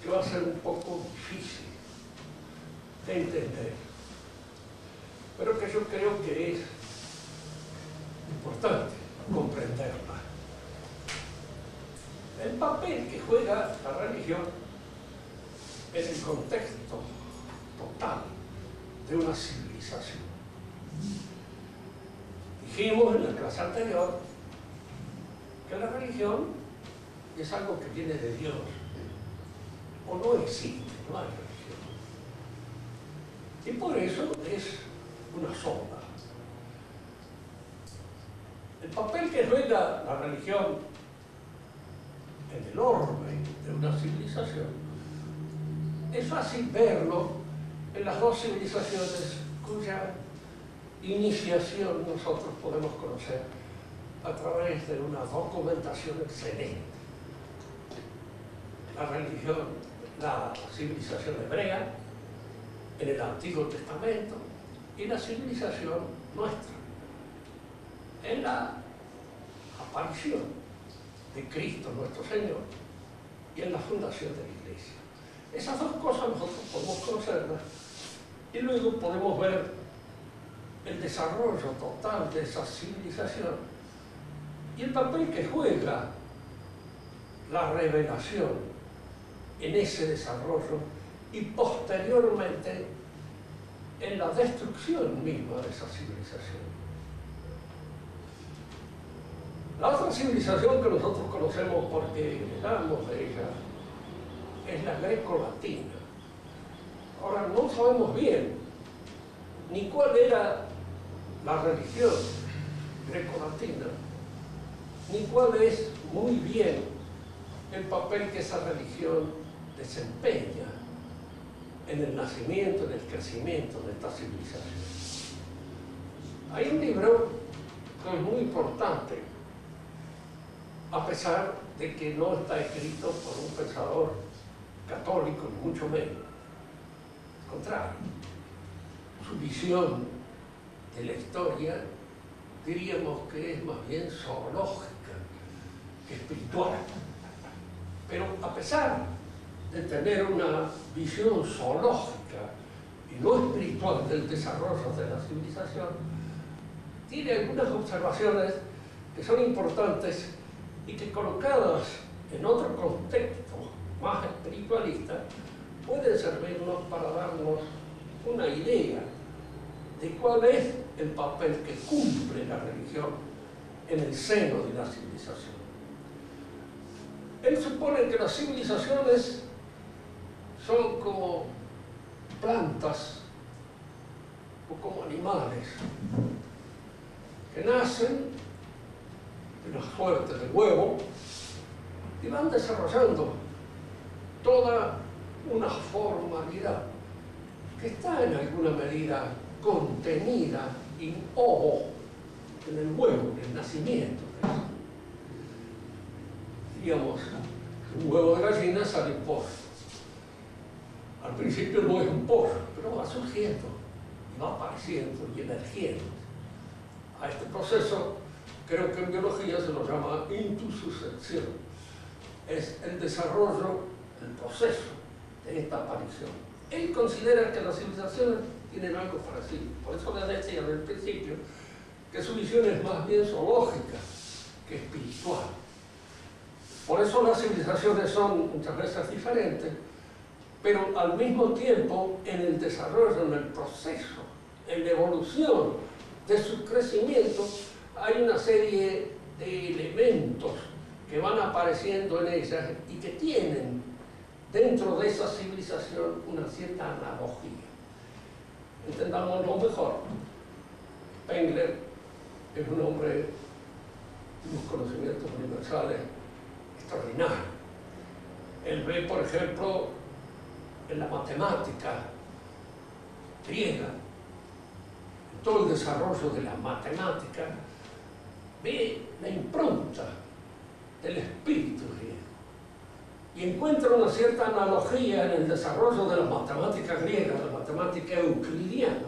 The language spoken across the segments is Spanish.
que va a ser un poco difícil de entender, pero que yo creo que es importante comprenderla. El papel que juega la religión en el contexto total de una civilización. Dijimos en la clase anterior que la religión es algo que viene de Dios, o no existe, no hay religión. Y por eso es una sola. El papel que juega la religión en el orden de una civilización es fácil verlo en las dos civilizaciones cuya iniciación nosotros podemos conocer a través de una documentación excelente. La religión, la civilización hebrea en el Antiguo Testamento y la civilización nuestra en la aparición de Cristo nuestro Señor y en la fundación de la Iglesia. Esas dos cosas nosotros podemos conocerlas y luego podemos ver el desarrollo total de esa civilización y el papel que juega la revelación en ese desarrollo y posteriormente en la destrucción misma de esa civilización. La otra civilización que nosotros conocemos porque hablamos de ella es la greco-latina. Ahora, no sabemos bien ni cuál era la religión greco-latina, ni cuál es muy bien el papel que esa religión desempeña en el nacimiento, en el crecimiento de esta civilización. Hay un libro que es muy importante, a pesar de que no está escrito por un pensador católico, ni mucho menos. Al contrario, su visión de la historia diríamos que es más bien zoológica que espiritual. Pero a pesar de tener una visión zoológica y no espiritual del desarrollo de la civilización, tiene algunas observaciones que son importantes y que colocadas en otro contexto más espiritualista pueden servirnos para darnos una idea de cuál es el papel que cumple la religión en el seno de la civilización. Él supone que las civilizaciones son como plantas o como animales que nacen de la suerte del huevo y van desarrollando toda una formalidad que está en alguna medida contenida in ovo, en el huevo, en el nacimiento. Digamos, un huevo de gallina sale un pollo. Al principio no es un pollo, pero va surgiendo y va apareciendo y emergiendo. A este proceso, creo que en biología se lo llama intususcepción. Es el desarrollo, el proceso de esta aparición. Él considera que las civilizaciones tienen algo parecido. Por eso le decía al principio que su visión es más bien zoológica que espiritual. Por eso las civilizaciones son muchas veces diferentes, pero al mismo tiempo en el desarrollo, en el proceso, en la evolución de su crecimiento, hay una serie de elementos que van apareciendo en ellas y que tienen dentro de esa civilización una cierta analogía. Entendámoslo mejor. Spengler es un hombre de unos conocimientos universales extraordinarios. Él ve, por ejemplo, en la matemática griega, en todo el desarrollo de la matemática, ve la impronta del espíritu griego y encuentra una cierta analogía en el desarrollo de la matemática griega, la matemática euclidiana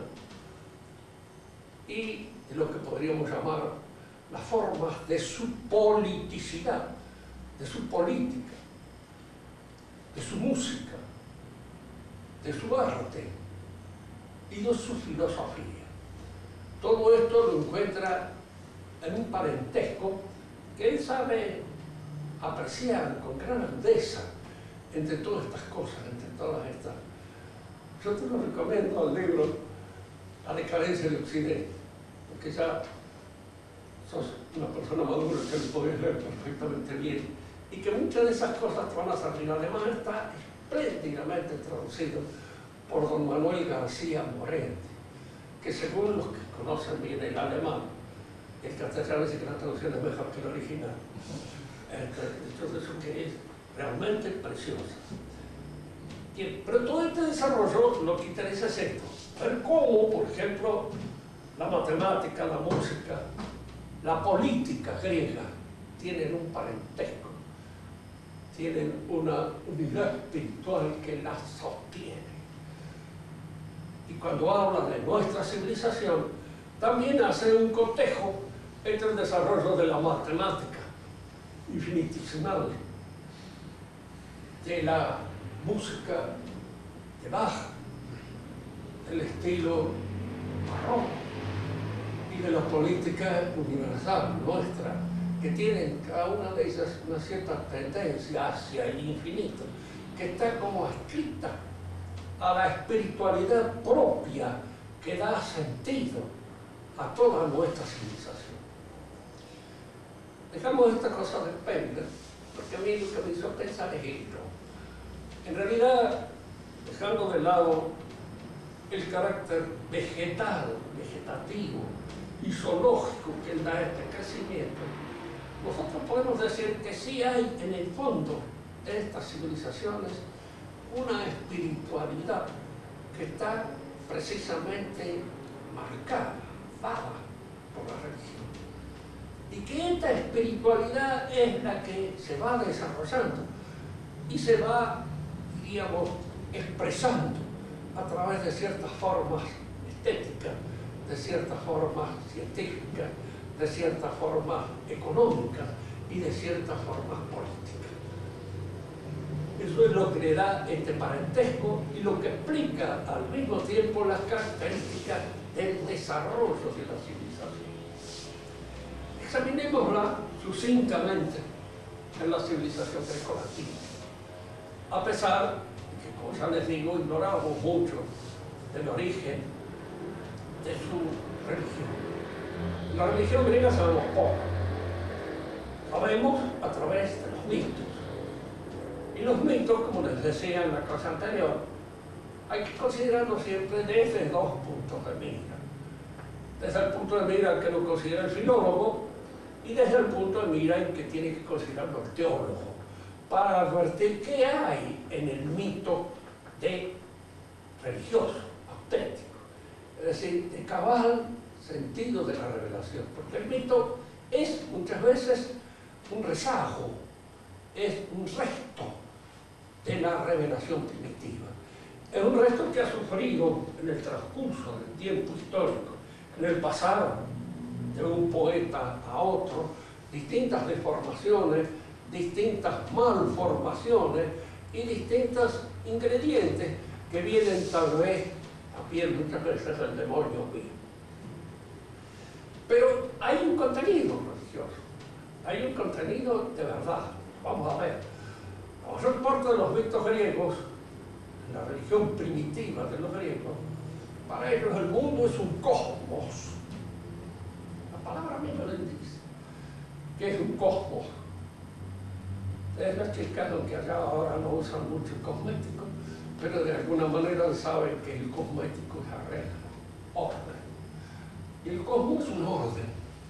y de lo que podríamos llamar las formas de su politicidad, de su política. de su música, de su arte y de su filosofía. Todo esto lo encuentra en un parentesco que él sabe apreciar con gran agudeza entre todas estas cosas, entre todas estas. Yo te lo recomiendo al libro La decadencia de Occidente, porque ya sos una persona madura que lo podés leer perfectamente bien y que muchas de esas cosas te van a salir. Además está espléndidamente traducido por don Manuel García Morente, que según los que conocen bien el alemán, el castellano dice que la traducción es mejor que la original. Entonces eso que es realmente preciosa. Bien, pero todo este desarrollo lo que interesa es esto, ver cómo, por ejemplo, la matemática, la música, la política griega tienen un parentesco, tienen una unidad espiritual que las sostiene. Y cuando habla de nuestra civilización, también hace un cotejo entre el desarrollo de la matemática infinitesimal, de la música de Bach, del estilo barroco, y de la política universal nuestra, que tienen cada una de ellas una cierta tendencia hacia el infinito, que está como adscrita a la espiritualidad propia que da sentido a toda nuestra civilización. Dejamos esta cosa de pena, porque a mí lo que me hizo pensar es esto. En realidad, dejando de lado el carácter vegetal, vegetativo y zoológico que da este crecimiento, nosotros podemos decir que sí hay en el fondo de estas civilizaciones una espiritualidad que está precisamente marcada, dada por la religión. Y que esta espiritualidad es la que se va desarrollando y se va, digamos, expresando a través de ciertas formas estéticas, de ciertas formas científicas, de ciertas formas económicas y de ciertas formas políticas. Eso es lo que le da este parentesco y lo que explica al mismo tiempo las características del desarrollo de la civilización. Examinémosla sucintamente en la civilización grecolatina. A pesar de que, como ya les digo, ignoramos mucho del origen de su religión. La religión griega sabemos poco. Sabemos a través de los mitos. Y los mitos, como les decía en la clase anterior, hay que considerarlos siempre desde dos puntos de mira. Desde el punto de mira que lo considera el filólogo y desde el punto de mira en que tiene que considerarlo el teólogo, para advertir qué hay en el mito de religioso, auténtico, es decir, de cabal sentido de la revelación, porque el mito es muchas veces un rezago, es un resto de la revelación primitiva. Es un resto que ha sufrido en el transcurso del tiempo histórico, en el pasado, de un poeta a otro, distintas deformaciones, distintas malformaciones y distintos ingredientes que vienen tal vez también muchas veces del demonio mismo. Pero hay un contenido religioso, hay un contenido de verdad. Vamos a ver. La mayor parte de los mitos griegos, la religión primitiva de los griegos, para ellos el mundo es un cosmos. La palabra misma les dice que es un cosmos. Ustedes las chicas, aunque allá ahora no usan mucho el cosmético, pero de alguna manera saben que el cosmético es arreglo, orden. Y el cosmos es un orden.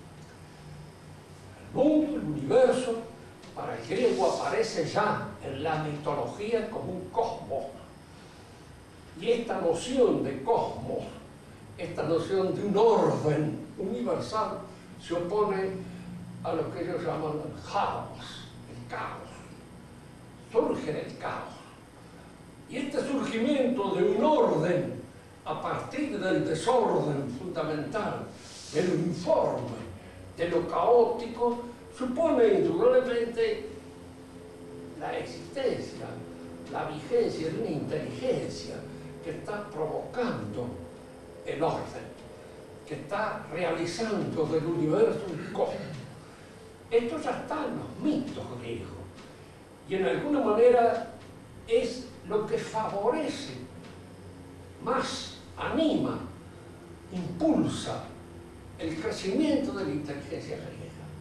El mundo, el universo, para el griego aparece ya en la mitología como un cosmos. Y esta noción de cosmos, esta noción de un orden universal, se opone a lo que ellos llaman el caos, el caos. Surge del caos. Y este surgimiento de un orden a partir del desorden fundamental, de lo informe, de lo caótico, supone indudablemente la existencia la vigencia de una inteligencia que está provocando el orden, que está realizando del universo un cosmos. Esto ya está en los mitos griegos y en alguna manera es lo que favorece, más anima, impulsa el crecimiento de la inteligencia griega.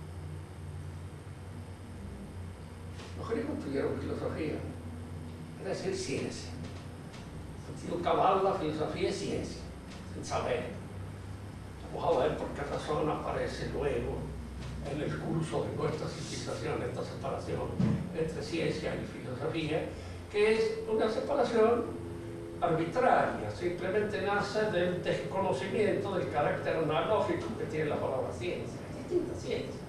Los griegos tuvieron filosofía, es decir, ciencia. En sentido cabal, la filosofía es ciencia, sin saber. Vamos a ver por qué razón aparece luego en el curso de nuestra civilización esta separación entre ciencia y filosofía, que es una separación arbitraria, simplemente nace del desconocimiento del carácter analógico que tiene la palabra ciencia. Es distinta ciencia.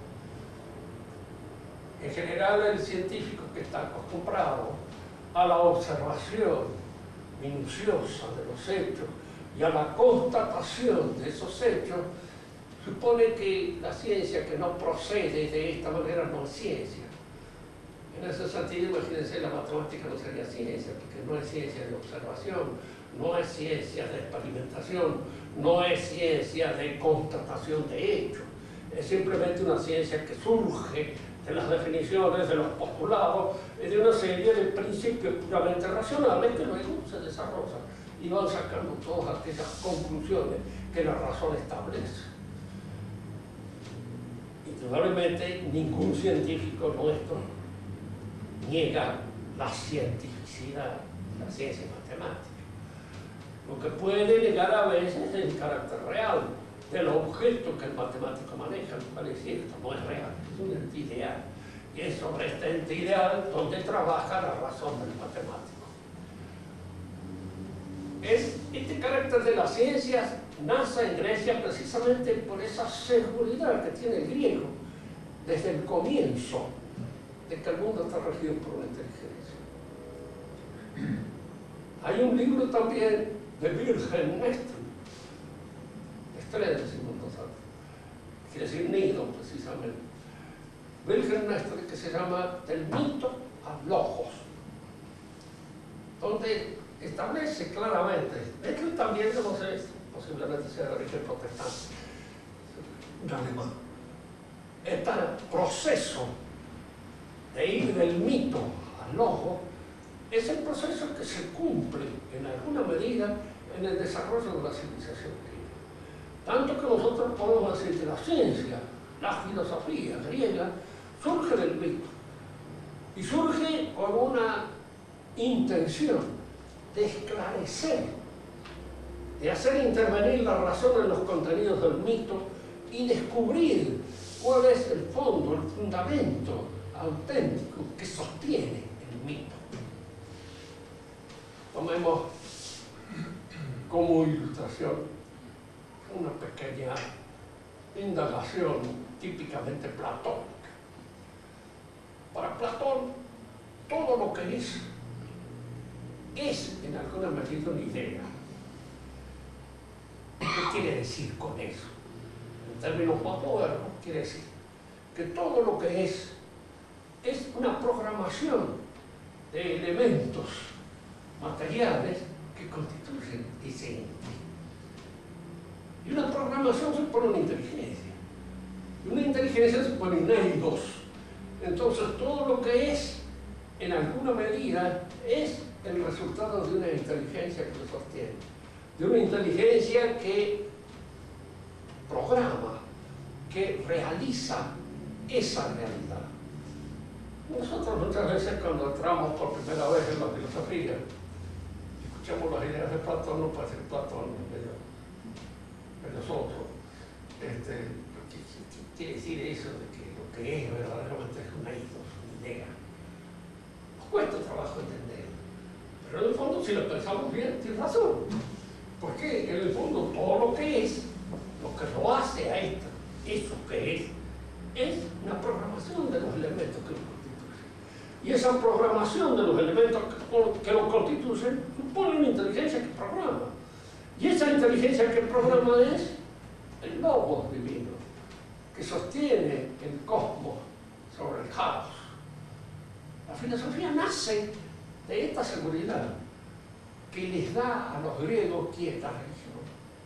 En general, el científico que está acostumbrado a la observación minuciosa de los hechos y a la constatación de esos hechos, supone que la ciencia que no procede de esta manera no es ciencia. En ese sentido, imagínense, la matemática no sería ciencia, porque no es ciencia de observación, no es ciencia de experimentación, no es ciencia de constatación de hechos. Es simplemente una ciencia que surge de las definiciones, de los postulados, y de una serie de principios puramente racionales que luego se desarrollan y van sacando todas aquellas conclusiones que la razón establece. Indudablemente, ningún científico nuestro niega la cientificidad de la ciencia matemática. Lo que puede negar a veces es el carácter real del objeto que el matemático maneja, lo cual es cierto, no es real, es un ente ideal. Y es sobre este ente ideal donde trabaja la razón del matemático. Este carácter de las ciencias nace en Grecia precisamente por esa seguridad que tiene el griego desde el comienzo de que el mundo está regido por una inteligencia. Hay un libro también de Wilhelm Nestor, Estrella del segundo salto, quiere decir nido precisamente. Wilhelm Nestor, que se llama Del mito a logos, donde establece claramente, esto también no sé, posiblemente sea de origen protestante, un alemán, este proceso de ir del mito al logo es el proceso que se cumple en alguna medida en el desarrollo de la civilización griega. Tanto que nosotros podemos decir que la ciencia, la filosofía griega, surge del mito y surge con una intención de esclarecer, de hacer intervenir la razón en los contenidos del mito y descubrir cuál es el fondo, el fundamento auténtico que sostiene el mito. Tomemos como ilustración una pequeña indagación típicamente platónica. Para Platón, todo lo que es en alguna medida una idea. ¿Qué quiere decir con eso? En términos más modernos, quiere decir que todo lo que es una programación de elementos materiales que constituyen ese ente. Y una programación supone una inteligencia. Y una inteligencia supone un eidos. Entonces, todo lo que es, en alguna medida, es el resultado de una inteligencia que lo sostiene. De una inteligencia que programa, que realiza esa realidad. Nosotros muchas veces cuando entramos por primera vez en la filosofía, escuchamos las ideas de Platón, no puede ser Platón, de nosotros. ¿Qué quiere decir eso de que lo que es verdaderamente es una idea? Nos cuesta trabajo entender. Pero en el fondo, si lo pensamos bien, tiene razón. Porque en el fondo todo lo que es, lo que lo hace a esto, eso que es una programación de los elementos que lo constituyen. Y esa programación de los elementos que lo constituyen supone una inteligencia que programa. Y esa inteligencia que programa es el logos divino, que sostiene el cosmos sobre el caos. La filosofía nace de esta seguridad que les da a los griegos quieta religión.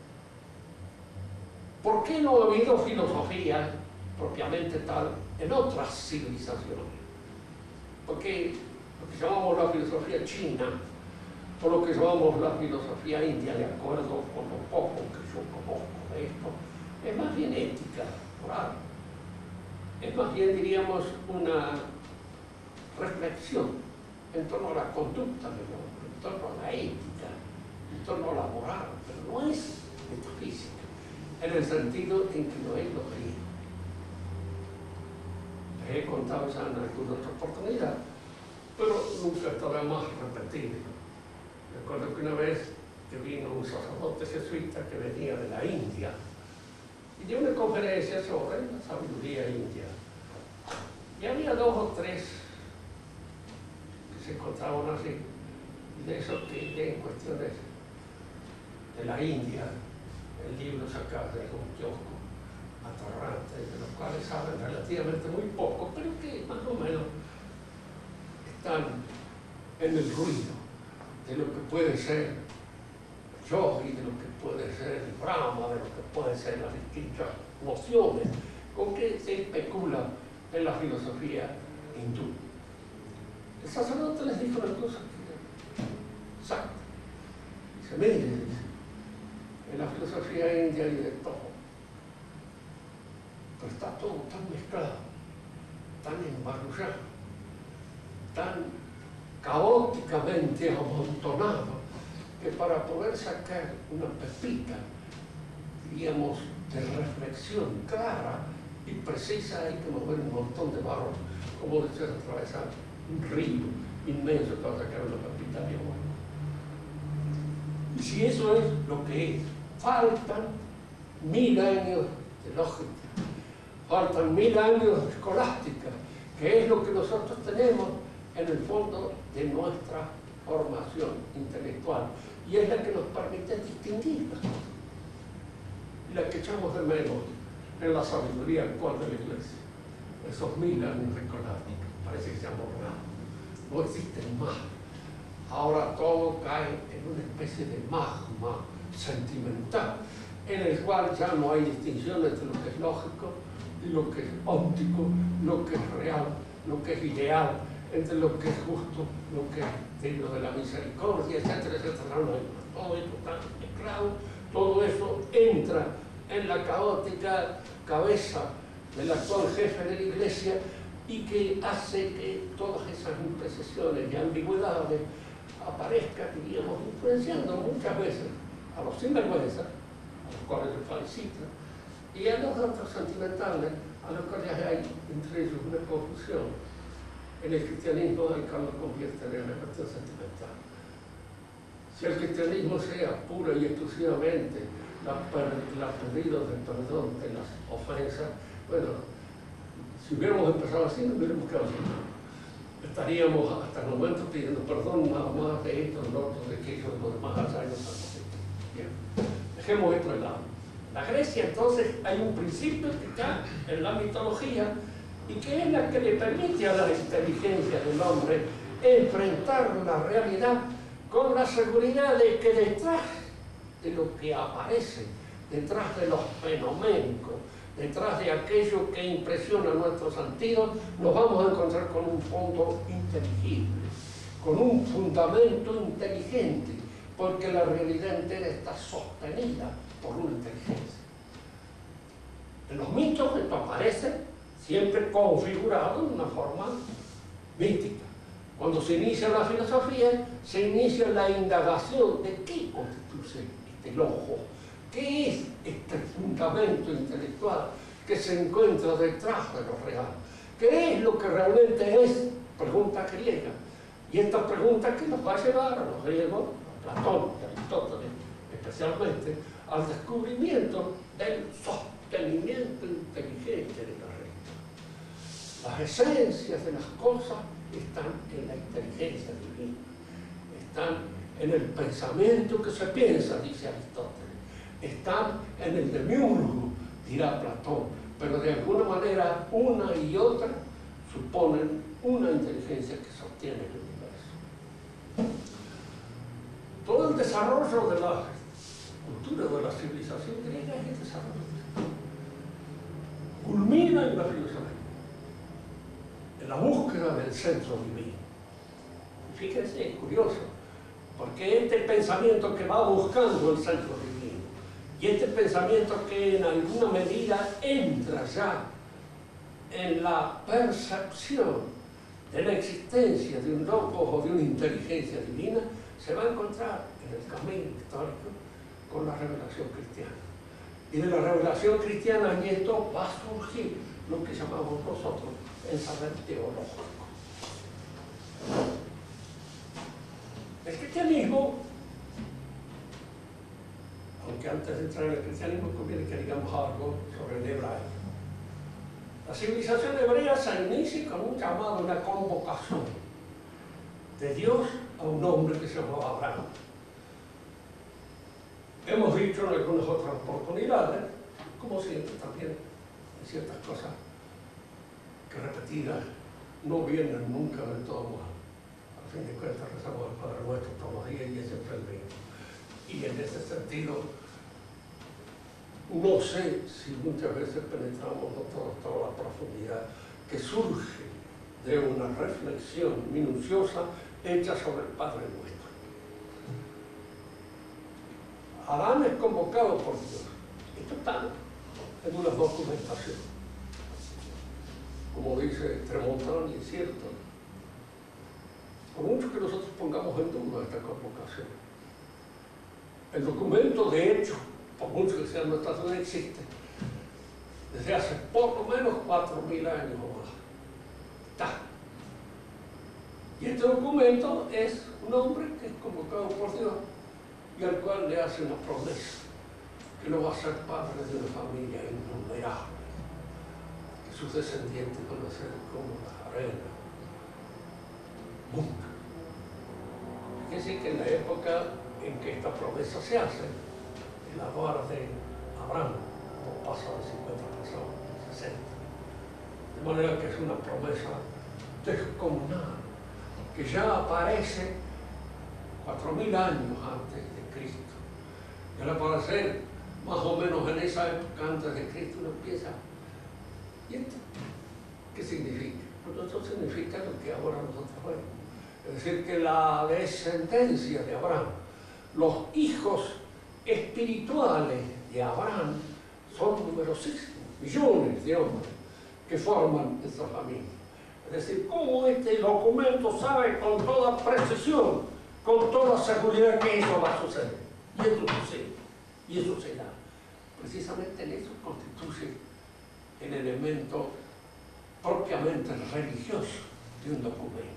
¿Por qué no ha habido filosofía propiamente tal en otras civilizaciones? Porque lo que llamamos la filosofía china, o lo que llamamos la filosofía india, de acuerdo con lo poco que yo conozco de esto, es más bien ética, moral. Es más bien, diríamos, una reflexión en torno a la conducta del hombre, en torno a la ética, en torno a la moral, pero no es metafísica, en el sentido en que lo es los griegos. Les he contado ya en alguna otra oportunidad, pero nunca estará más repetido. Recuerdo que una vez que vino un sacerdote jesuita que venía de la India y dio una conferencia sobre la sabiduría india. Y había 2 o 3 que se encontraban así, y de esos que leen cuestiones de la India, el libro sacado de un kiosco atorrante, de los cuales saben relativamente muy poco, pero que más o menos están en el ruido de lo que puede ser el yogi, de lo que puede ser el Brahma, de lo que pueden ser las distintas nociones con que se especula en la filosofía hindú. El sacerdote les dijo una cosa exacta. Dice, mire, dice, en la filosofía india hay de todo, pero está todo tan mezclado, tan embarullado, tan caóticamente amontonado, que para poder sacar una pepita, diríamos, de reflexión clara y precisa, hay que mover un montón de barro, como decir, atravesar un río inmenso para sacar una pepita de agua. Y si eso es lo que es, faltan 1000 años de lógica, faltan 1000 años de escolástica, que es lo que nosotros tenemos en el fondo de nuestra formación intelectual, y es la que nos permite distinguir las cosas, y la que echamos de menos en la sabiduría actual de la Iglesia. Esos 1000 años de escolástica parece que se han borrado, no existen más. Ahora todo cae en una especie de magma sentimental, en el cual ya no hay distinción entre lo que es lógico y lo que es óptico, lo que es real, lo que es ideal, entre lo que es justo, lo que es digno de la misericordia, etcétera, etcétera. No hay más. Todo esto está mezclado, todo eso entra en la caótica cabeza del actual jefe de la Iglesia y que hace que todas esas imprecisiones y ambigüedades aparezcan, diríamos, influenciando muchas veces a los sinvergüenzas, a los cuales se felicitan, y a los otros sentimentales, a los cuales hay entre ellos una confusión en el cristianismo, el cual lo convierte en una cuestión sentimental. Si el cristianismo sea pura y exclusivamente la pedido de perdón de las ofensas, bueno, si hubiéramos empezado así, no hubiéramos quedado así. Estaríamos hasta el momento pidiendo perdón nada más de esto, de lo otro, de aquello, de lo demás, allá y no tanto. Bien, dejemos esto de lado. La Grecia, entonces, hay un principio que está en la mitología y que es la que le permite a la inteligencia del hombre enfrentar la realidad con la seguridad de que detrás de lo que aparece, detrás de los fenoménicos, detrás de aquello que impresiona nuestros sentidos, nos vamos a encontrar con un fondo inteligible, con un fundamento inteligente, porque la realidad entera está sostenida por una inteligencia. En los mitos esto aparece siempre configurado en una forma mística. Cuando se inicia la filosofía, se inicia la indagación de qué constituye este logo, qué es este fundamento intelectual que se encuentra detrás de lo real, qué es lo que realmente es, pregunta griega. Y esta pregunta que nos va a llevar a los griegos, a Platón y a Aristóteles especialmente, al descubrimiento del sostenimiento inteligente de la realidad. Las esencias de las cosas están en la inteligencia divina, están en el pensamiento que se piensa, dice Aristóteles, están en el demiurgo, dirá Platón, pero de alguna manera una y otra suponen una inteligencia que sostiene el universo. Todo el desarrollo de la cultura, de la civilización griega es el desarrollo. Culmina en la filosofía, en la búsqueda del centro divino. Fíjense, es curioso, porque este pensamiento que va buscando el centro divino, y este pensamiento que en alguna medida entra ya en la percepción de la existencia de un logos o de una inteligencia divina, se va a encontrar en el camino histórico con la revelación cristiana. Y de la revelación cristiana en esto va a surgir lo que llamamos nosotros el saber teológico. El cristianismo, aunque antes de entrar en el cristianismo conviene que digamos algo sobre el hebraico. La civilización hebrea se inicia con un llamado, una convocación de Dios a un hombre que se llamaba Abraham. Hemos dicho en algunas otras oportunidades, como siempre también, en ciertas cosas que repetidas no vienen nunca del todo mal. A fin de cuentas rezamos al Padre Nuestro todos los días y es siempre el mismo. Y en ese sentido, no sé si muchas veces penetramos toda la profundidad que surge de una reflexión minuciosa hecha sobre el Padre Nuestro. Adán es convocado por Dios. Esto está en una documentación. Como dice Tremontano, y es cierto. Por mucho que nosotros pongamos en duda esta convocación, el documento de hecho, por mucho que sea nuestra duda, existe desde hace por lo menos 4.000 años o más. Está. Y este documento es un hombre que es convocado por Dios y al cual le hace una promesa que lo va a hacer padre de una familia innumerable, que sus descendientes van a ser como la arena. Nunca. Fíjense que en la época en que esta promesa se hace, en la vara de Abraham, no pasa de 50 personas, 60. De manera que es una promesa descomunal, que ya aparece 4.000 años antes de Cristo. Y al aparecer más o menos en esa época antes de Cristo, uno empieza. ¿Y esto qué significa? Pues esto significa lo que ahora nosotros vemos. Es decir, que la descendencia de Abraham, los hijos espirituales de Abraham, son numerosísimos, millones de hombres que forman esta familia. Es decir, cómo este documento sabe con toda precisión, con toda seguridad que eso va a suceder. Y eso sucede, y eso se da. Precisamente en eso constituye el elemento propiamente religioso de un documento.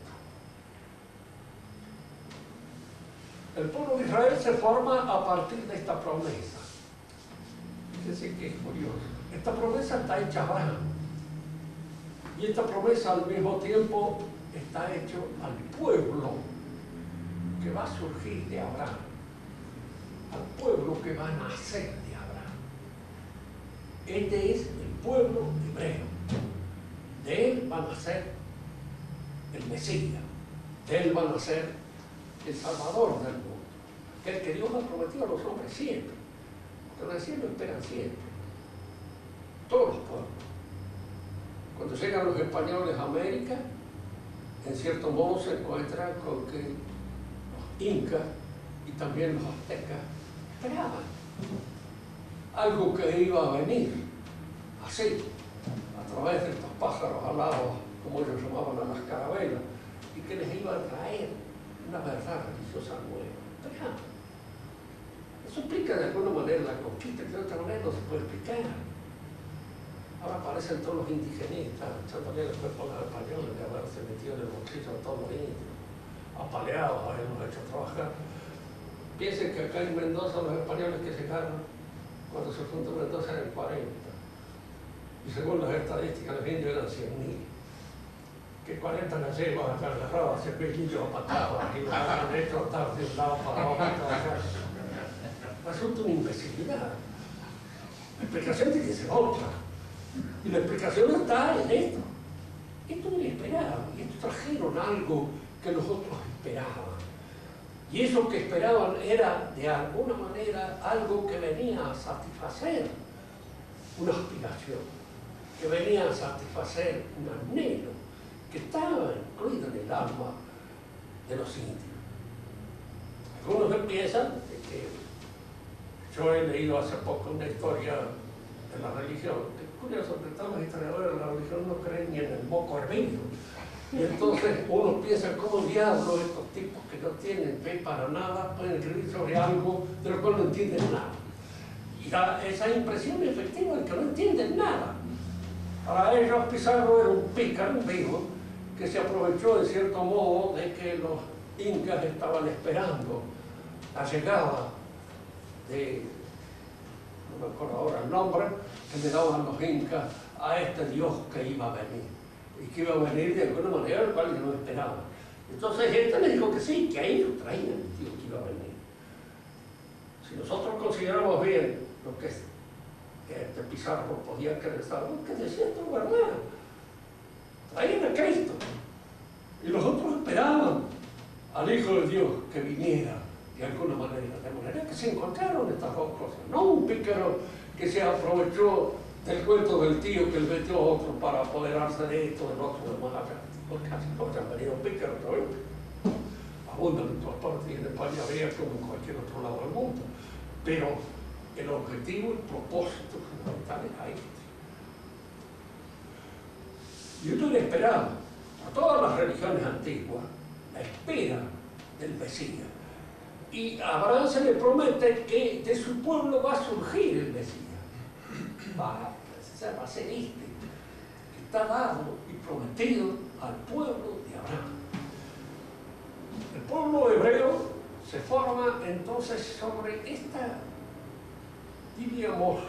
El pueblo de Israel se forma a partir de esta promesa. Fíjense que es curioso. Esta promesa está hecha a Abraham. Y esta promesa al mismo tiempo está hecho al pueblo que va a surgir de Abraham. Al pueblo que va a nacer de Abraham. Este es el pueblo hebreo. De él va a nacer el Mesías. De él va a nacer el Salvador del mundo. Aquel que Dios ha prometido a los hombres siempre. Porque los cielo esperan siempre. Todos los pueblos. Cuando llegan los españoles a América, en cierto modo se encuentran con que los incas y también los aztecas esperaban algo que iba a venir así, a través de estos pájaros alados, como ellos llamaban a las carabelas, y que les iba a traer una verdad religiosa nueva. Esperaban. Eso explica de alguna manera la conquista, que de otra manera no se puede explicar. Ahora aparecen todos los indigenistas echándole el cuerpo a los españoles de haberse metido en el bolsillo a todos los indios, apaleados, habernos hecho trabajar. Piensen que acá en Mendoza los españoles que llegaron, cuando se fundó Mendoza, eran 40. Y según las estadísticas, los indios eran 100.000. Que 40 gallegos acá agarrados, 100.000 indios a patadas, y los habían hecho estar de un lado para otro y trabajar. Resulta una imbecilidad. La explicación tiene que ser otra. Y la explicación está en esto. Esto no lo esperaban, y esto trajeron algo que los otros esperaban. Y eso que esperaban era, de alguna manera, algo que venía a satisfacer una aspiración, que venía a satisfacer un anhelo, que estaba incluido en el alma de los indios. Algunos piensan que yo he leído hace poco una historia de la religión, que es curioso que todos los historiadores de la religión no creen ni en el moco hervido. Y entonces uno piensa cómo diablos estos tipos que no tienen fe para nada pueden escribir sobre algo de lo cual no entienden nada. Y da esa impresión efectiva de que no entienden nada. Para ellos Pizarro era un pícaro, un vivo, que se aprovechó de cierto modo de que los incas estaban esperando la llegada de, no me acuerdo ahora el nombre, que le daban los incas a este dios que iba a venir. Y que iba a venir de alguna manera, el cual no esperaban. Entonces este le dijo que sí, que ahí lo traían el tío que iba a venir. Si nosotros consideramos bien lo que este Pizarro podía creer, sabemos que decía esto es verdad. Traían a Cristo. Y los otros esperaban al Hijo de Dios que viniera de alguna manera. De manera que se encontraron estas dos cosas. No un pícaro que se aprovechó del cuento del tío que le metió a otro para apoderarse de esto, del otro, de más allá. Porque casi todos han venido pícaros otra vez. Abundan en todas partes y en España habría como en cualquier otro lado del mundo. Pero el objetivo, el propósito fundamental era este. Y uno le esperaba, a todas las religiones antiguas, la espera del Mesías. Y a Abraham se le promete que de su pueblo va a surgir el Mesías. Va a ser este, que está dado y prometido al pueblo de Abraham. El pueblo hebreo se forma entonces sobre esta, diríamos,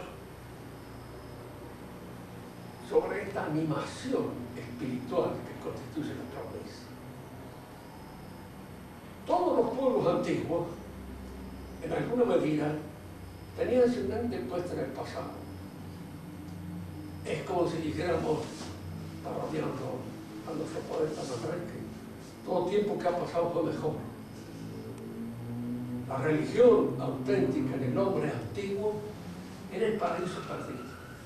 sobre esta animación espiritual que constituye la promesa. Todos los pueblos antiguos, en alguna medida, tenían su mente puesta en el pasado. Es como si dijéramos, parodiando a nuestro poeta Manuel, que todo tiempo que ha pasado fue mejor. La religión auténtica en el hombre antiguo era el paraíso perdido.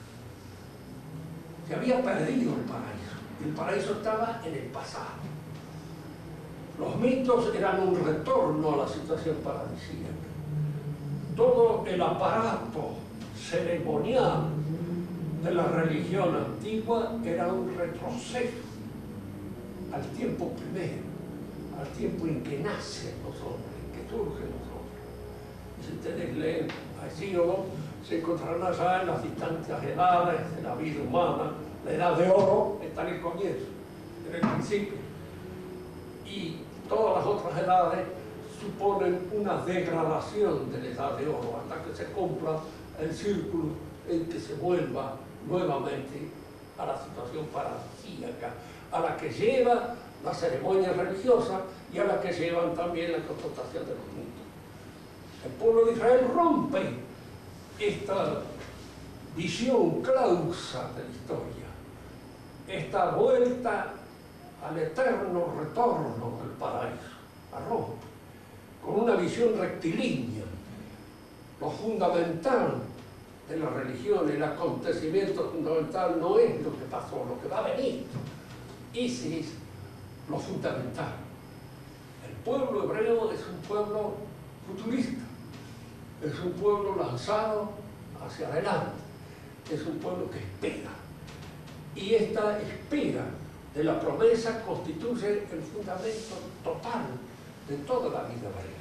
Se había perdido el paraíso. El paraíso estaba en el pasado. Los mitos eran un retorno a la situación paradisíaca. Todo el aparato ceremonial de la religión antigua era un retroceso al tiempo primero, al tiempo en que nacen los hombres, en que surgen los hombres. Y si ustedes leen a Hesíodo, se encontrarán allá en las distintas edades de la vida humana. La edad de oro está en el comienzo, en el principio. Y todas las otras edades suponen una degradación de la edad de oro hasta que se cumpla el círculo en que se vuelva nuevamente a la situación paradisíaca, a la que lleva la ceremonia religiosa y a la que llevan también la confrontación de los mitos. El pueblo de Israel rompe esta visión clausa de la historia, esta vuelta al eterno retorno del paraíso, la rompe, con una visión rectilínea. Lo fundamental de la religión, el acontecimiento fundamental no es lo que pasó, lo que va a venir. Ese es lo fundamental. El pueblo hebreo es un pueblo futurista, es un pueblo lanzado hacia adelante, es un pueblo que espera. Y esta espera de la promesa constituye el fundamento total de toda la vida hebrea.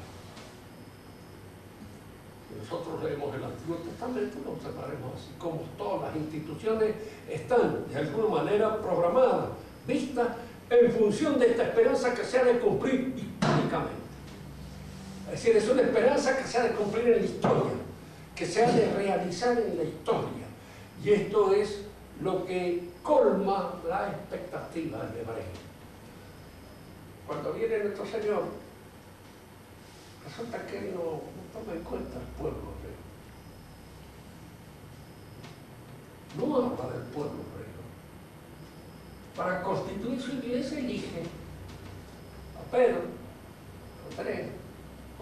Si nosotros leemos el Antiguo Testamento, lo observaremos así, como todas las instituciones están de alguna manera programadas, vistas en función de esta esperanza que se ha de cumplir históricamente. Es decir, es una esperanza que se ha de cumplir en la historia, que se ha de realizar en la historia. Y esto es lo que colma la expectativa del hebreo. Cuando viene nuestro Señor, resulta que Él no toma en cuenta al pueblo hebreo. No habla del pueblo hebreo. Para constituir su iglesia elige a Pedro, a Andrés,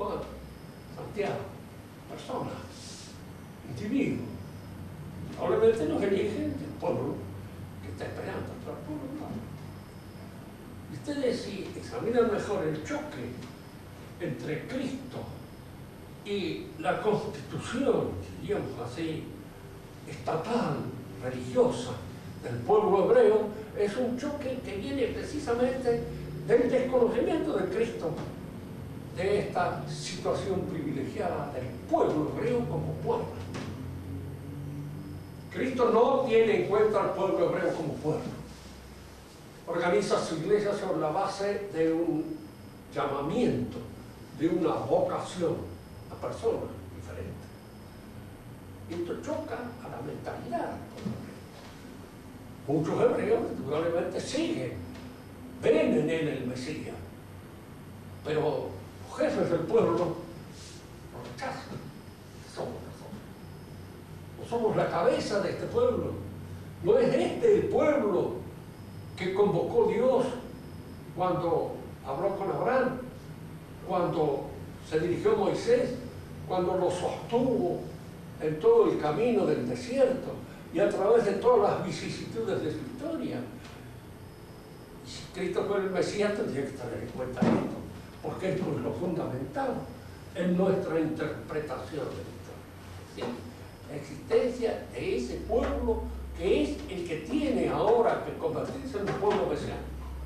planteado, personas, individuos. Probablemente nos eligen el pueblo que está esperando, pero el pueblo no. Y ustedes, si examinan mejor el choque entre Cristo y la constitución, diríamos así, estatal, religiosa del pueblo hebreo, es un choque que viene precisamente del desconocimiento de Cristo, de esta situación privilegiada del pueblo hebreo como pueblo. Cristo no tiene en cuenta al pueblo hebreo como pueblo. Organiza su iglesia sobre la base de un llamamiento, de una vocación a personas diferentes. Y esto choca a la mentalidad. Muchos hebreos, indudablemente, siguen, ven en él el Mesías, pero los jefes del pueblo lo rechazan. Somos nosotros. No somos la cabeza de este pueblo. No es este el pueblo que convocó Dios cuando habló con Abraham, cuando se dirigió a Moisés, cuando lo sostuvo en todo el camino del desierto y a través de todas las vicisitudes de su historia. Y si Cristo fue el Mesías, tendría que tener en cuenta esto, porque esto es lo fundamental en nuestra interpretación de la historia. ¿Sí? La existencia de ese pueblo que es el que tiene ahora que convertirse en un pueblo mesiánico.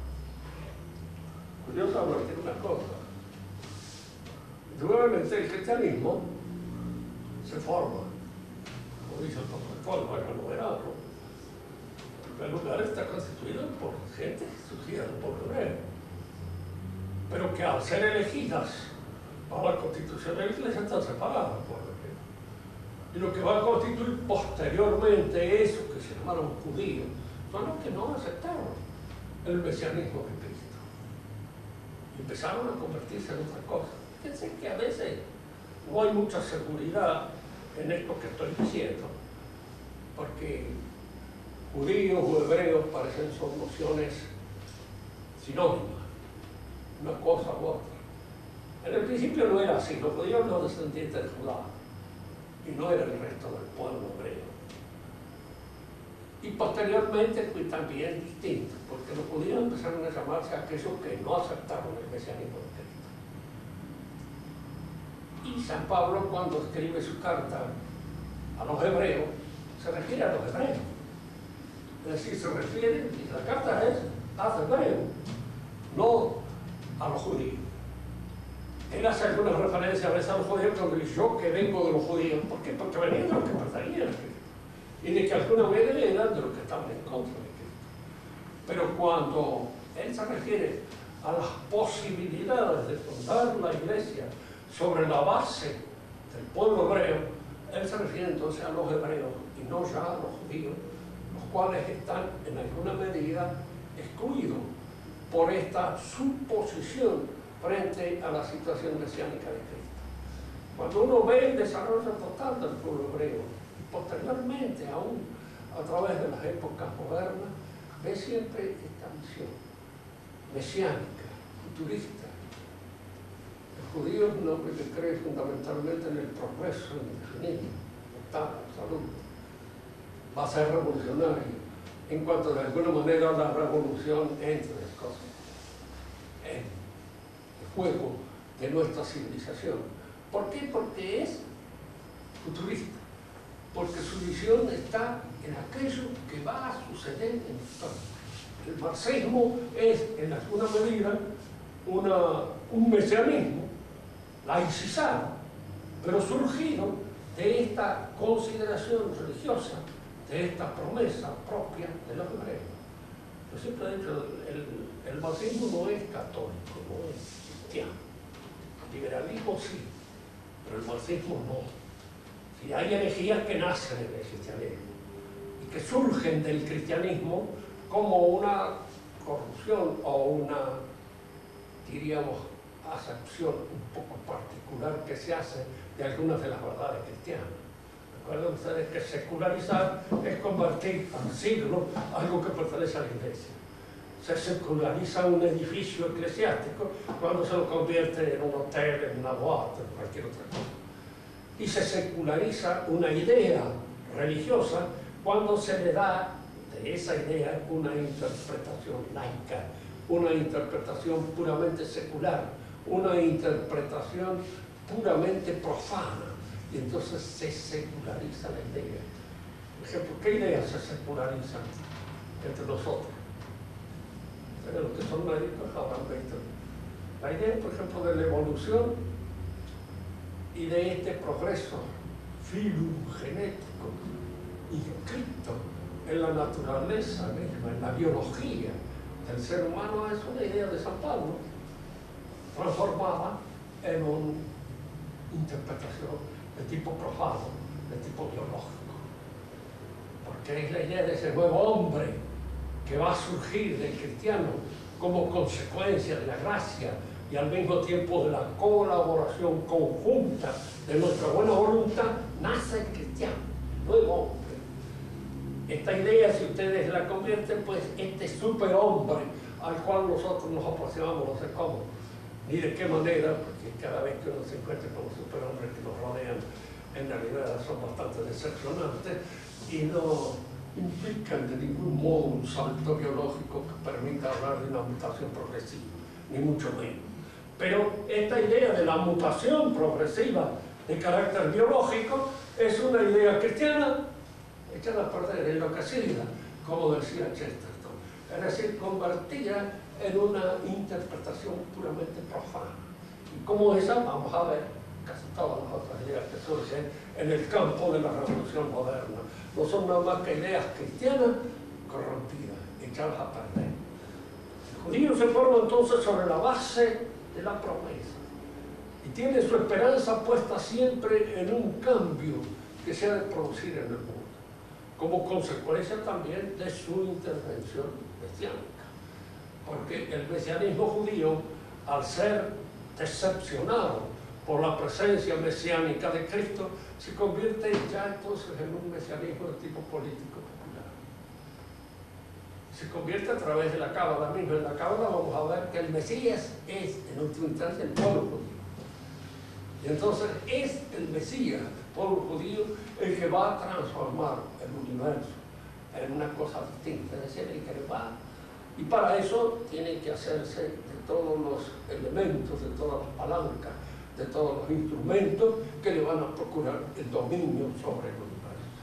Curioso advertir una cosa. Indudablemente el cristianismo se forma, como dice el protocolo, bueno, no era, ¿no? En primer lugar está constituido por gente surgida del pueblo hebreo, pero que al ser elegidas para la constitución de la iglesia están separadas del pueblo hebreo. Y lo que va a constituir posteriormente eso que se llamaron judíos son los que no aceptaron el mesianismo de Cristo y empezaron a convertirse en otra cosa. Fíjense que a veces no hay mucha seguridad en esto que estoy diciendo, porque judíos o hebreos parecen son nociones sinónimas, una cosa u otra. En el principio no era así, los judíos eran los descendientes de Judá y no era el resto del pueblo hebreo. Y posteriormente fue también distinto, porque los judíos empezaron a llamarse a aquellos que no aceptaron el mesianismo de Cristo. Y San Pablo, cuando escribe su carta a los hebreos, se refiere a los hebreos. Es decir, se refiere, y la carta es a los hebreos, no a los judíos. Él hace algunas referencias a veces a los judíos cuando dice yo que vengo de los judíos. ¿Por qué? Porque venían de los que perseguían a Cristo. Y de que alguna manera eran de los que estaban en contra de Cristo. Pero cuando él se refiere a las posibilidades de fundar la iglesia sobre la base del pueblo hebreo, él se refiere entonces a los hebreos y no ya a los judíos, los cuales están en alguna medida excluidos por esta suposición frente a la situación mesiánica de Cristo. Cuando uno ve el desarrollo total del pueblo hebreo, posteriormente aún a través de las épocas modernas, ve siempre esta visión mesiánica, futurista. El judío es un hombre que cree fundamentalmente en el progreso indefinido, total, absoluto. Va a ser revolucionario en cuanto de alguna manera la revolución entre las cosas en el juego de nuestra civilización. ¿Por qué? Porque es futurista, porque su visión está en aquello que va a suceder en la historia. El marxismo es en alguna medida un mesianismo laicizado, pero surgido de esta consideración religiosa, de esta promesa propia de los hebreos. Yo siempre he dicho, el marxismo no es católico, no es cristiano. El liberalismo sí, pero el marxismo no. Si hay herejías que nacen en el cristianismo y que surgen del cristianismo como una corrupción o una, diríamos, acepción un poco particular que se hace de algunas de las verdades cristianas. Recuerden ustedes que secularizar es convertir al siglo algo que pertenece a la iglesia. se seculariza un edificio eclesiástico cuando se lo convierte en un hotel, en una boate, en cualquier otra cosa. Y se seculariza una idea religiosa cuando se le da de esa idea una interpretación laica, una interpretación puramente secular, una interpretación puramente profana, y entonces se seculariza la idea. Por ejemplo, ¿qué ideas se secularizan entre nosotros? Los que son médicos habrán visto. La idea, por ejemplo, de la evolución y de este progreso filogenético inscrito en la naturaleza misma, en la biología del ser humano, es una idea de San Pablo transformada en una interpretación de tipo profano, de tipo biológico, porque es la idea de ese nuevo hombre que va a surgir del cristiano como consecuencia de la gracia y al mismo tiempo de la colaboración conjunta de nuestra buena voluntad, nace el cristiano, el nuevo hombre. Esta idea, si ustedes la convierten, pues este superhombre al cual nosotros nos aproximamos, no sé cómo, ni de qué manera, porque cada vez que uno se encuentra con los superhombres que nos rodean, en realidad son bastante decepcionantes y no implican de ningún modo un salto biológico que permita hablar de una mutación progresiva, ni mucho menos. Pero esta idea de la mutación progresiva de carácter biológico es una idea cristiana echada a perder, enloquecida, como decía Chesterton, es decir, convertida en una interpretación puramente profana. Y como esa, vamos a ver casi todas las otras ideas que surgen en el campo de la revolución moderna. No son nada más que ideas cristianas corrompidas, echadas a perder. El judío se forma entonces sobre la base de la promesa y tiene su esperanza puesta siempre en un cambio que se ha de producir en el mundo, como consecuencia también de su intervención mesiánica. Porque el mesianismo judío, al ser decepcionado por la presencia mesiánica de Cristo, se convierte ya entonces en un mesianismo de tipo político popular. Se convierte a través de la Cábala misma. En la Cábala vamos a ver que el Mesías es, en última instancia, el pueblo judío. Y entonces es el Mesías, el pueblo judío, el que va a transformar el universo en una cosa distinta, es decir, el que va. Y para eso tiene que hacerse de todos los elementos, de todas las palancas, de todos los instrumentos que le van a procurar el dominio sobre el universo.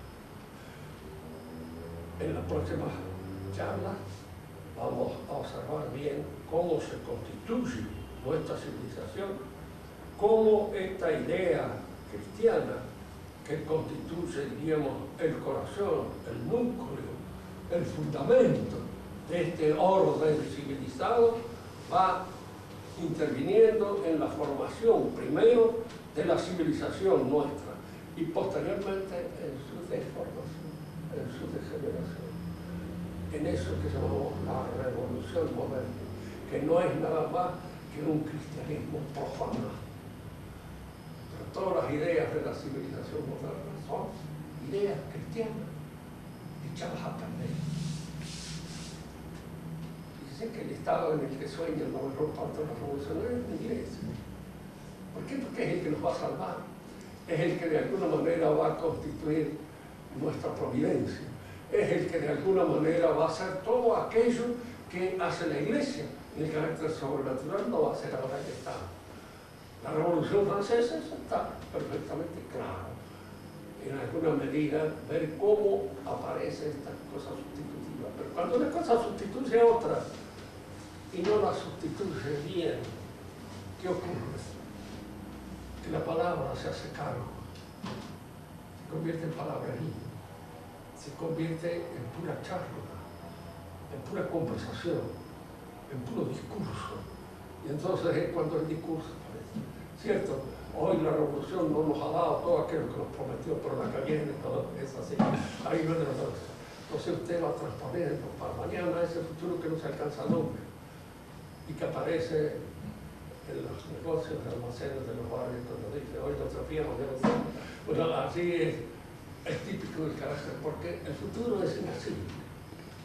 En la próxima charla vamos a observar bien cómo se constituye nuestra civilización, cómo esta idea cristiana que constituye, diríamos, el corazón, el núcleo, el fundamento de este orden civilizado, va interviniendo en la formación primero de la civilización nuestra y posteriormente en su deformación, en su degeneración, en eso que llamamos la revolución moderna, que no es nada más que un cristianismo profano. Pero todas las ideas de la civilización moderna son ideas cristianas echadas a perder. Que el estado en el que sueña la mayor parte de los revolucionarios es la iglesia. ¿Por qué? Porque es el que nos va a salvar, es el que de alguna manera va a constituir nuestra providencia, es el que de alguna manera va a hacer todo aquello que hace la iglesia. Y el carácter sobrenatural no va a ser ahora que está. La Revolución Francesa está perfectamente claro, en alguna medida, ver cómo aparece esta cosa sustitutiva. Pero cuando una cosa sustituye a otra, y no la sustituye bien, ¿qué ocurre? Que la palabra se hace cargo, se convierte en palabrería, se convierte en pura charla, en pura conversación, en puro discurso. Y entonces es cuando el discurso aparece. ¿Cierto? Hoy la revolución no nos ha dado todo aquello que nos prometió, pero la que viene es así. Ahí viene la cosa. Entonces usted va transponiendo para mañana ese futuro que no se alcanza nunca y que aparece en los negocios de almacenes de los barrios cuando dice hoy lo Sofía, mañana lo Sofía. Bueno, así es típico del carácter, porque el futuro es inaccesible.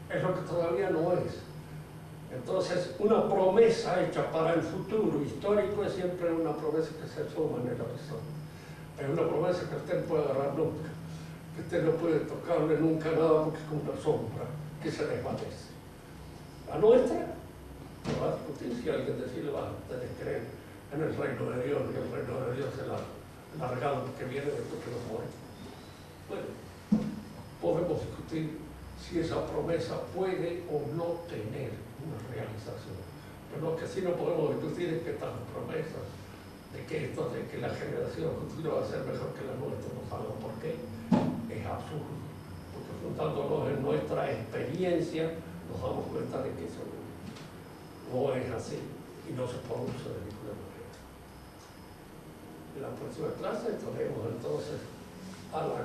es lo que todavía no es. Entonces, una promesa hecha para el futuro histórico es siempre una promesa que se asoma en el horizonte. Es una promesa que usted no puede agarrar nunca, que usted no puede tocarle nunca nada porque es como una sombra que se desvanece. La nuestra se va a discutir si alguien decide, va, ustedes creen en el reino de Dios, y el reino de Dios es el regalo que viene después que nos muere. Bueno, podemos discutir si esa promesa puede o no tener una realización. Pero lo que sí no podemos discutir es que estas promesas de que la generación futura va a ser mejor que la nuestra, no sabemos por qué, es absurdo. Porque juntándonos en nuestra experiencia nos damos cuenta de que eso no es así y no se produce de ninguna manera. En la próxima clase entraremos entonces a la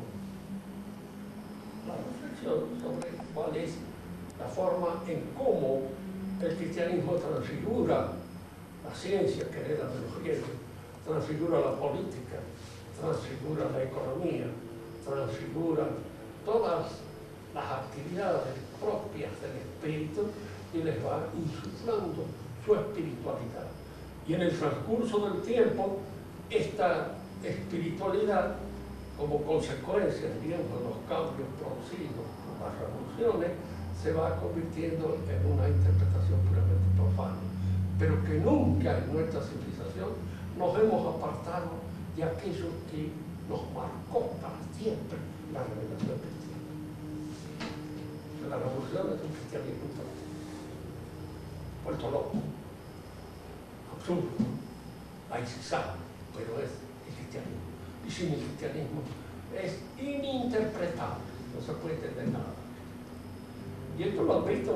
reflexión sobre cuál es la forma en cómo el cristianismo transfigura la ciencia que hereda de los griegos, transfigura la política, transfigura la economía, transfigura todas las actividades propias del espíritu y les va insuflando su espiritualidad. Y en el transcurso del tiempo, esta espiritualidad, como consecuencia, diríamos, de los cambios producidos por las revoluciones, se va convirtiendo en una interpretación puramente profana, pero que nunca en nuestra civilización nos hemos apartado de aquello que nos marcó para siempre la revelación cristiana. La revolución es un cristianismo vuelto loco, absurdo, laicizado, pero es el cristianismo. Y sin el cristianismo es ininterpretable, no se puede entender nada. Y esto lo han visto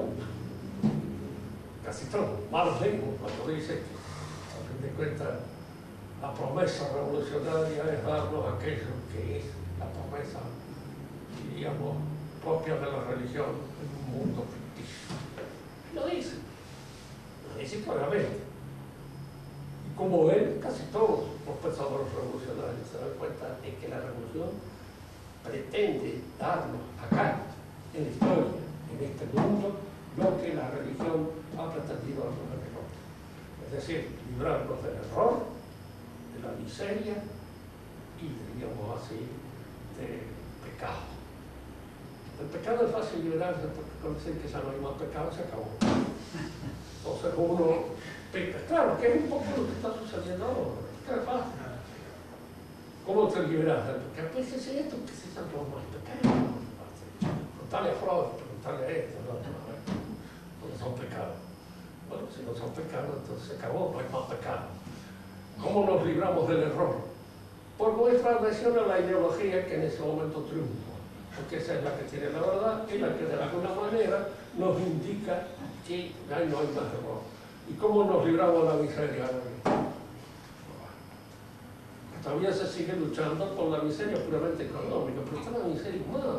casi todos. Marx cuando dice que, a fin de cuentas, la promesa revolucionaria es darnos aquello que es la promesa, diríamos, propia de la religión en un mundo ficticio. Lo dice claramente. Y como ven, casi todos los pensadores revolucionarios se dan cuenta de que la revolución pretende darnos acá, en la historia, en este mundo, lo que la religión ha pretendido darnos en el otro. Es decir, librarnos del error, de la miseria y, diríamos así, del pecado. El pecado es fácil liberarse porque con decir que ya no hay más pecado se acabó. Entonces uno peca. Claro, que es un poco lo que está sucediendo ahora. ¿Qué pasa? ¿Cómo te liberas? Porque a veces es esto que se llama los más pecados. Preguntarle a Freud, preguntarle a esto, no son pecados. Bueno, si no son pecados, entonces se acabó, no hay más pecado. ¿Cómo nos libramos del error? Por nuestra adhesión a la ideología que en ese momento triunfa. Porque esa es la que tiene la verdad y la que de alguna manera nos indica que ahí no hay más error. ¿Y cómo nos libramos de la miseria? Todavía se sigue luchando por la miseria puramente económica, pero está la miseria humana.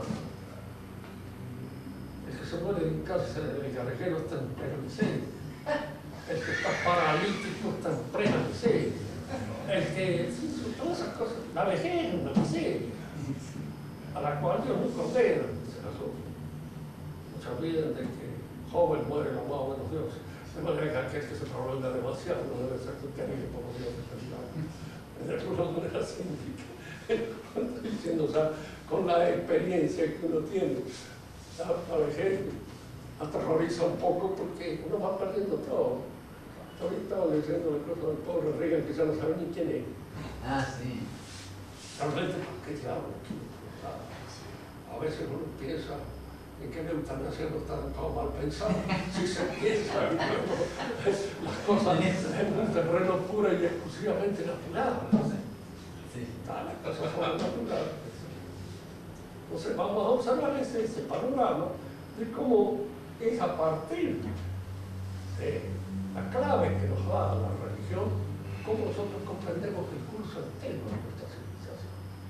El que se muere en cárcel, el guerrillero está en plena miseria. El que está paralítico está en plena miseria. El que, sí, todas esas cosas, la vejez es una miseria, a la cual Dios nos condena. No se olviden de que joven muere lo más o menos Dios. De manera que aquel que se prolonga demasiado no debe ser cristianismo como Dios de alguna manera significa, estoy diciendo, o sea, con la experiencia que uno tiene, la vejez aterroriza un poco porque uno va perdiendo todo. Ahorita estaba leyendo la cosa del pobre Reagan que ya no sabe ni quién es. Ah, sí. Realmente, ¿qué diablo? A veces uno piensa en que la eutanasia no está todo mal pensado. Si se piensa las cosas en un terreno pura y exclusivamente natural. Las cosas son naturales. Entonces vamos a observar ese panorama de cómo es a partir de la clave que nos da la religión, cómo nosotros comprendemos el curso entero de nuestra civilización.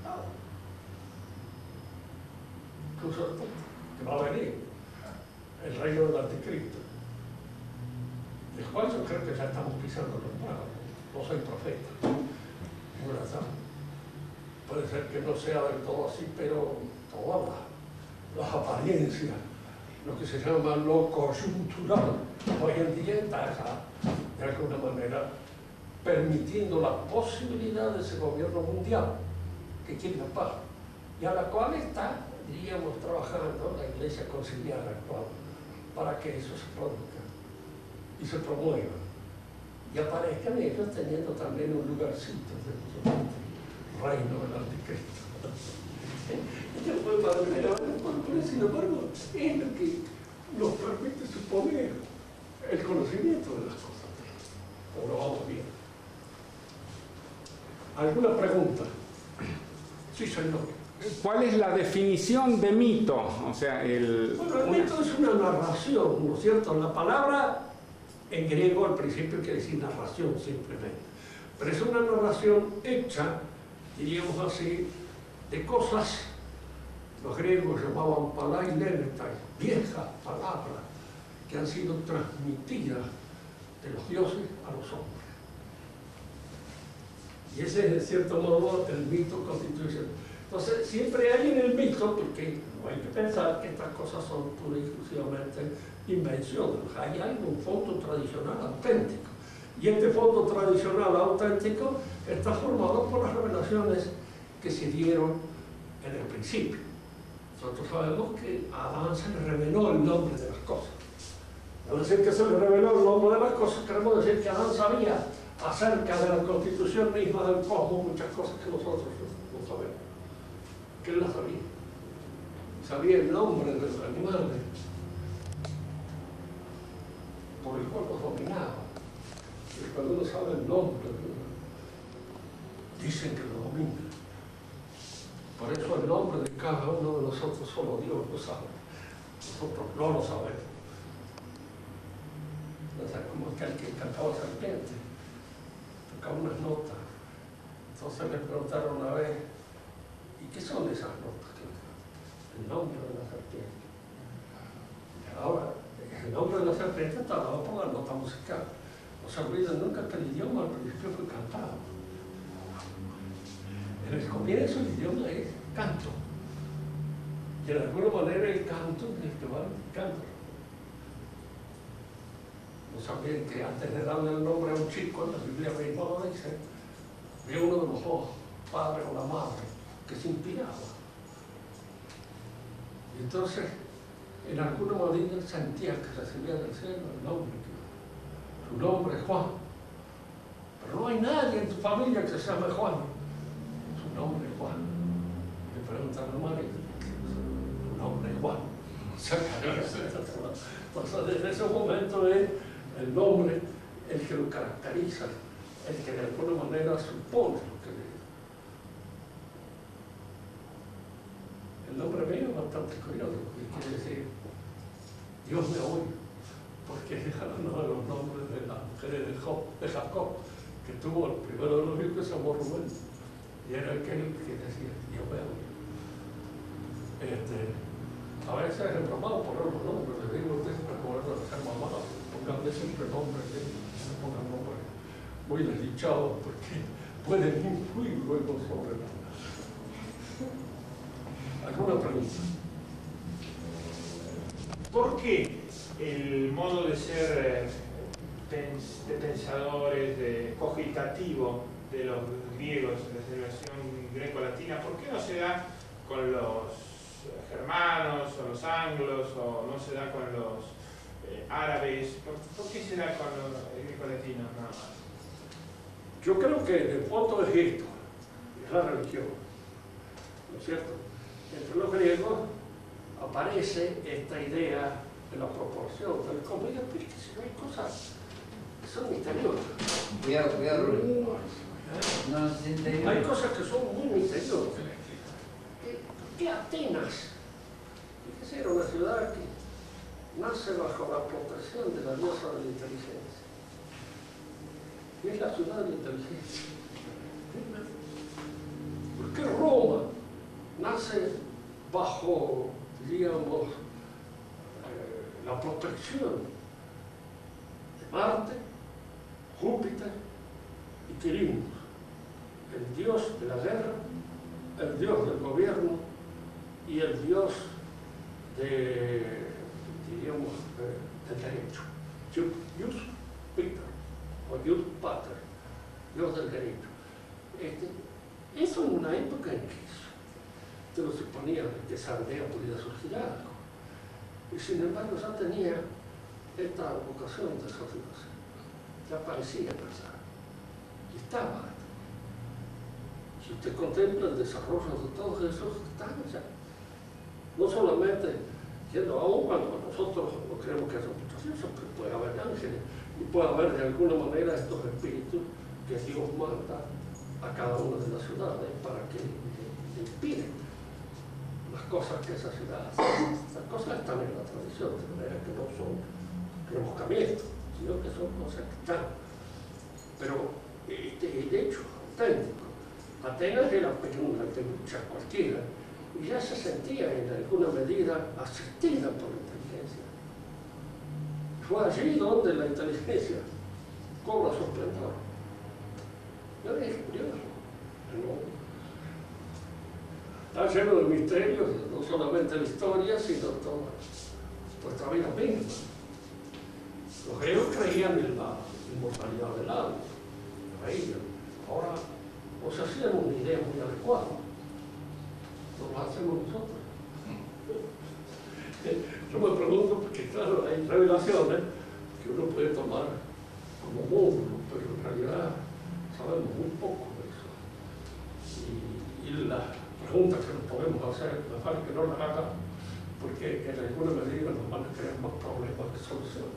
Incluso que va a venir el reino del anticristo, del cual yo creo que ya estamos pisando los planos. No soy profeta, no la sabe. Puede ser que no sea del todo así, pero todas las apariencias lo que se llama lo coyuntural, hoy en día está, de alguna manera, permitiendo la posibilidad de ese gobierno mundial que quiere la paz, y a la cual está, diríamos, trabajando la Iglesia Conciliar actual, para que eso se produzca y se promueva, y aparezcan ellos teniendo también un lugarcito dentro del reino del anticristo. Sin embargo, es lo que nos permite suponer el conocimiento de las cosas. Pero vamos bien. ¿Alguna pregunta? Sí, señor. ¿Cuál es la definición de mito? O sea, Bueno, el mito es una narración, ¿no es cierto? La palabra en griego al principio quiere decir narración simplemente, pero es una narración hecha, diríamos así, de cosas, los griegos llamaban palailenetai, viejas palabras que han sido transmitidas de los dioses a los hombres. Y ese es, de cierto modo, el mito constitucional. Entonces, siempre hay en el mito, porque no hay que pensar que estas cosas son pura y exclusivamente invenciones. Hay un fondo tradicional auténtico. Y este fondo tradicional auténtico está formado por las revelaciones que se dieron en el principio. Nosotros sabemos que a Adán se le reveló el nombre de las cosas. Al decir que se le reveló el nombre de las cosas, queremos decir que Adán sabía acerca de la constitución misma del cosmos muchas cosas que nosotros no sabemos. Que él las sabía. Sabía el nombre de los animales por el cual los dominaba. Y cuando uno sabe el nombre, dicen que lo domina. Por eso el nombre de cada uno de nosotros solo Dios lo sabe. Nosotros no lo sabemos. O sea, como aquel que cantaba serpiente, tocaba unas notas. Entonces le preguntaron una vez, ¿y qué son esas notas? El nombre de la serpiente. Ahora, el nombre de la serpiente está dado por la nota musical. No se olviden nunca que el idioma al principio fue cantado. En el comienzo el idioma es canto. Y de alguna manera el canto es el que va canto. No sabían que antes de darle el nombre a un chico, en la Biblia misma lo dice, ve uno de los dos, padre o la madre, que se inspiraba. Y entonces, en alguna manera sentía que recibía del cielo el nombre. Su nombre es Juan. Pero no hay nadie en tu familia que se llame Juan. Su nombre es Juan. Le preguntan a María, su nombre es Juan. Entonces, desde ese momento es el nombre el que lo caracteriza, el que de alguna manera supone lo que es. El nombre mío es bastante curioso, porque quiere decir Dios me oye, porque es uno de los nombres de las mujeres de Jacob, que tuvo el primero de los hijos que se llamó Rubén, y era aquel que decía Dios me oye. A veces es bromado poner los nombres, les digo a ustedes para poder ser mamá, ponganle siempre nombres, no pongan nombres muy desdichados, porque pueden influir luego sobre la... ¿Alguna pregunta? ¿Por qué el modo de ser de pensadores, de cogitativo de los griegos, de la civilización greco-latina, por qué no se da con los germanos o los anglos, o no se da con los árabes? ¿Por qué se da con los greco-latinos nada más? Yo creo que en el fondo es esto, es la religión, ¿no es cierto? Entre los griegos aparece esta idea de la proporción, del comedia, pero es que si no hay cosas que son misteriosas. Cuidado, Rubén. No, sí, hay cosas que son muy misteriosas. ¿Qué Atenas? Fíjese, era una ciudad que nace bajo la protección de la diosa de la inteligencia. Y es la ciudad de la inteligencia. ¿Por qué Roma nace bajo, digamos, la protección de Marte, Júpiter y Quirinus, el dios de la guerra, el dios del gobierno y el dios de diríamos, el derecho. Jus Peter, o Jus Pater, Dios del derecho. Eso en una época en que se suponía que esa aldea podía surgir algo. Y sin embargo ya tenía esta vocación de sociedad. Ya parecía pensar. Y estaba. Si usted contempla el desarrollo de todos esos, están ya. No solamente yendo aún cuando nosotros no creemos que haya muchos dioses, pero puede haber ángeles y puede haber de alguna manera estos espíritus que Dios manda a cada una de las ciudades para que inspiren las cosas que esa ciudad hace. Las cosas están en la tradición, de manera que no son rebuscamientos, sino que son cosas que están. Pero el hecho auténtico, Atenas era una pelucha cualquiera, y ya se sentía en alguna medida asistida por la inteligencia. Fue allí donde la inteligencia cobra su esplendor. Yo dije, curioso, está lleno de misterios, no solamente la historia, sino toda nuestra vida misma. Los griegos creían en la inmortalidad del alma, creían. Ahora nos hacían una idea muy adecuada. No lo hacemos nosotros. Yo me pregunto, porque claro, hay revelaciones que uno puede tomar como mundo, pero en realidad sabemos muy poco de eso. Y las preguntas que nos podemos hacer, me parece que no las hagan, porque en alguna medida nos van a crear más problemas que soluciones.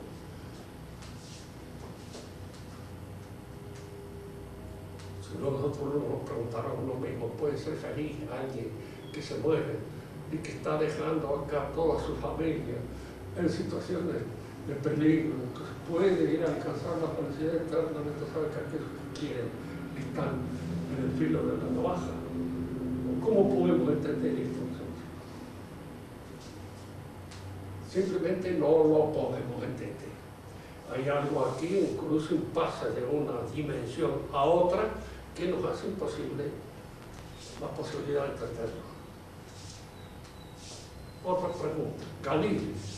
Si nosotros nos preguntáramos uno mismo, ¿puede ser feliz alguien que se muere y que está dejando acá toda su familia en situaciones de peligro, que puede ir a alcanzar la felicidad eterna, no sabe que aquellos que quieren están en el filo de la navaja? ¿Cómo podemos entender esto nosotros? Simplemente no lo podemos entender. Hay algo aquí, incluso un pase de una dimensión a otra, que nos hace imposible la posibilidad de entenderlo. Otra pregunta. Galileo.